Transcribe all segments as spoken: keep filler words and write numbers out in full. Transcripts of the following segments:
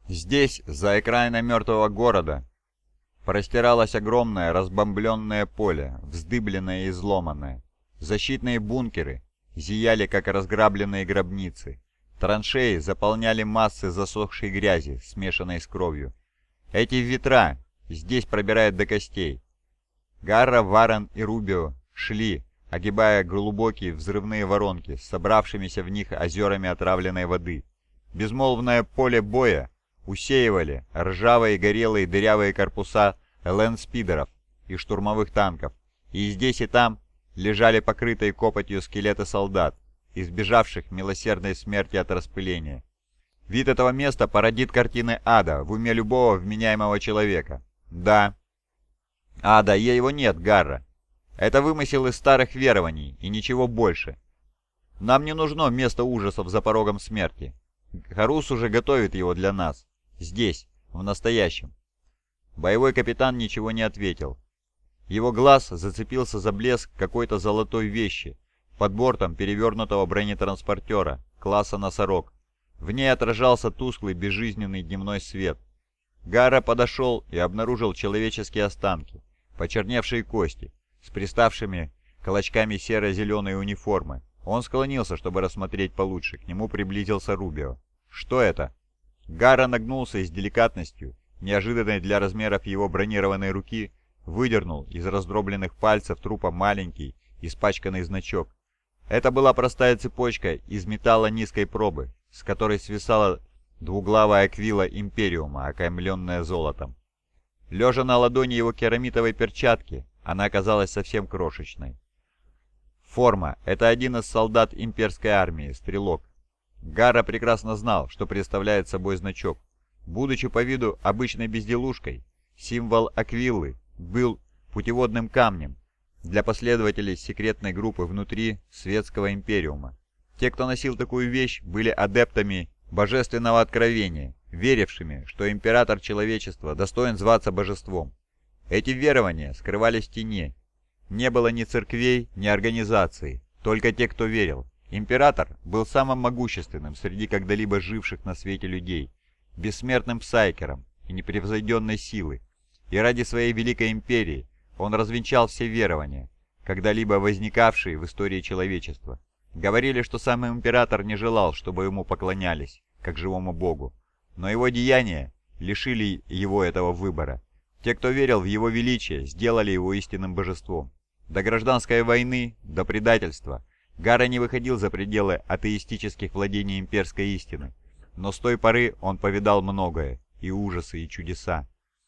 Здесь, за окраиной мертвого города, простиралось огромное разбомбленное поле, вздыбленное и изломанное. Защитные бункеры зияли, как разграбленные гробницы. Траншеи заполняли массы засохшей грязи, смешанной с кровью. Эти ветра здесь пробирают до костей. Гарра, Варен и Рубио шли, огибая глубокие взрывные воронки с собравшимися в них озерами отравленной воды. Безмолвное поле боя усеивали ржавые, горелые, дырявые корпуса лэндспидеров и штурмовых танков, и здесь и там лежали покрытые копотью скелеты солдат, избежавших милосердной смерти от распыления. Вид этого места породит картины ада в уме любого вменяемого человека. Да, ада, и его нет, Гарра. Это вымысел из старых верований, и ничего больше. Нам не нужно место ужасов за порогом смерти. Харус уже готовит его для нас. Здесь, в настоящем. Боевой капитан ничего не ответил. Его глаз зацепился за блеск какой-то золотой вещи под бортом перевернутого бронетранспортера класса «Носорог». В ней отражался тусклый безжизненный дневной свет. Гарра подошел и обнаружил человеческие останки, почерневшие кости, с приставшими клочками серо-зеленой униформы. Он склонился, чтобы рассмотреть получше. К нему приблизился Рубио. «Что это?» Гарра нагнулся и с деликатностью, неожиданной для размеров его бронированной руки, выдернул из раздробленных пальцев трупа маленький, испачканный значок. Это была простая цепочка из металла низкой пробы, с которой свисала двуглавая аквила Империума, окаймленная золотом. Лежа на ладони его керамитовой перчатки, она оказалась совсем крошечной. Форма — это один из солдат имперской армии, стрелок. Гарра прекрасно знал, что представляет собой значок. Будучи по виду обычной безделушкой, символ аквилы был путеводным камнем для последователей секретной группы внутри светского империума. Те, кто носил такую вещь, были адептами божественного откровения, верившими, что император человечества достоин зваться божеством. Эти верования скрывались в тени. Не было ни церквей, ни организаций, только те, кто верил. Император был самым могущественным среди когда-либо живших на свете людей, бессмертным псайкером и непревзойденной силы, и ради своей великой империи он развенчал все верования, когда-либо возникавшие в истории человечества. Говорили, что сам император не желал, чтобы ему поклонялись, как живому богу, но его деяния лишили его этого выбора. Те, кто верил в его величие, сделали его истинным божеством. До гражданской войны, до предательства Гарра не выходил за пределы атеистических владений имперской истины, но с той поры он повидал многое, и ужасы, и чудеса.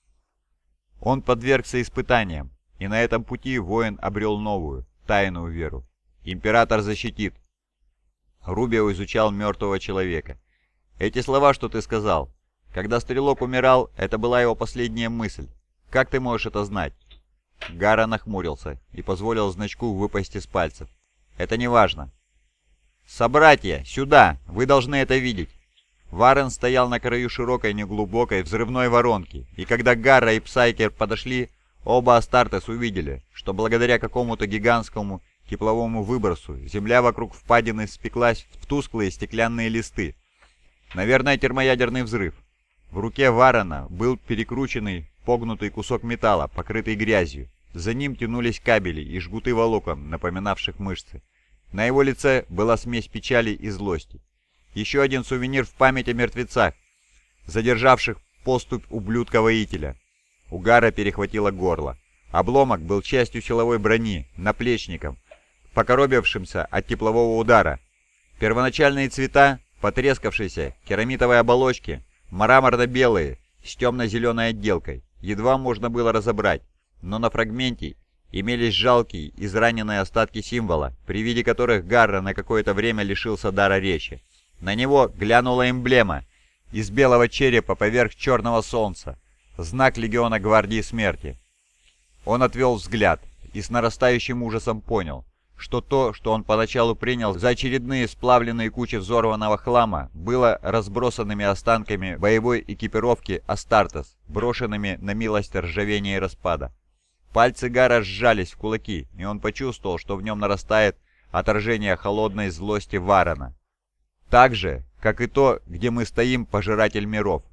Он подвергся испытаниям, и на этом пути воин обрел новую, тайную веру. «Император защитит!» Рубио изучал мертвого человека. «Эти слова, что ты сказал, когда стрелок умирал, это была его последняя мысль. Как ты можешь это знать?» Гарра нахмурился и позволил значку выпасть из пальцев. «Это не важно». «Собратья, сюда! Вы должны это видеть!» Варен стоял на краю широкой неглубокой взрывной воронки, и когда Гарра и Псайкер подошли, оба Астартес увидели, что благодаря какому-то гигантскому тепловому выбросу земля вокруг впадины спеклась в тусклые стеклянные листы. Наверное, термоядерный взрыв. В руке Варена был перекрученный, погнутый кусок металла, покрытый грязью. За ним тянулись кабели и жгуты волокон, напоминавших мышцы. На его лице была смесь печали и злости. Еще один сувенир в память о мертвецах, задержавших поступь ублюдка-воителя. У Гарра перехватило горло. Обломок был частью силовой брони, наплечником, покоробившимся от теплового удара. Первоначальные цвета, потрескавшиеся керамитовой оболочки, мраморно-белые, с темно-зеленой отделкой, едва можно было разобрать, но на фрагменте имелись жалкие, израненные остатки символа, при виде которых Гарра на какое-то время лишился дара речи. На него глянула эмблема из белого черепа поверх черного солнца, знак легиона Гвардии Смерти. Он отвел взгляд и с нарастающим ужасом понял, что то, что он поначалу принял за очередные сплавленные кучи взорванного хлама, было разбросанными останками боевой экипировки Астартес, брошенными на милость ржавения и распада. Пальцы Гарра сжались в кулаки, и он почувствовал, что в нем нарастает отражение холодной злости Варена. Так же, как и то, где мы стоим, пожиратель миров.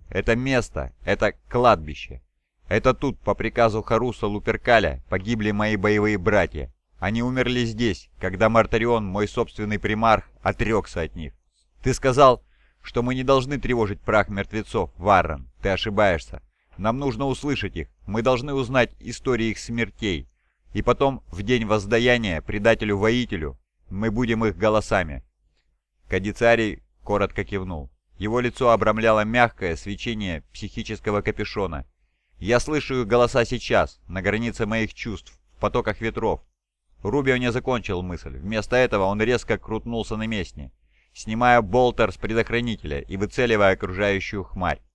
Это место, это кладбище. Это тут, по приказу Харуса Луперкаля, погибли мои боевые братья. Они умерли здесь, когда Мартарион, мой собственный примарх, отрекся от них. Ты сказал, что мы не должны тревожить прах мертвецов, Варрен. Ты ошибаешься. Нам нужно услышать их. Мы должны узнать истории их смертей. И потом, в день воздаяния предателю-воителю, мы будем их голосами». Кадицарий коротко кивнул. Его лицо обрамляло мягкое свечение психического капюшона. «Я слышу их голоса сейчас, на границе моих чувств, в потоках ветров». Рубио не закончил мысль. Вместо этого он резко крутнулся на месте, снимая болтер с предохранителя и выцеливая окружающую хмарь.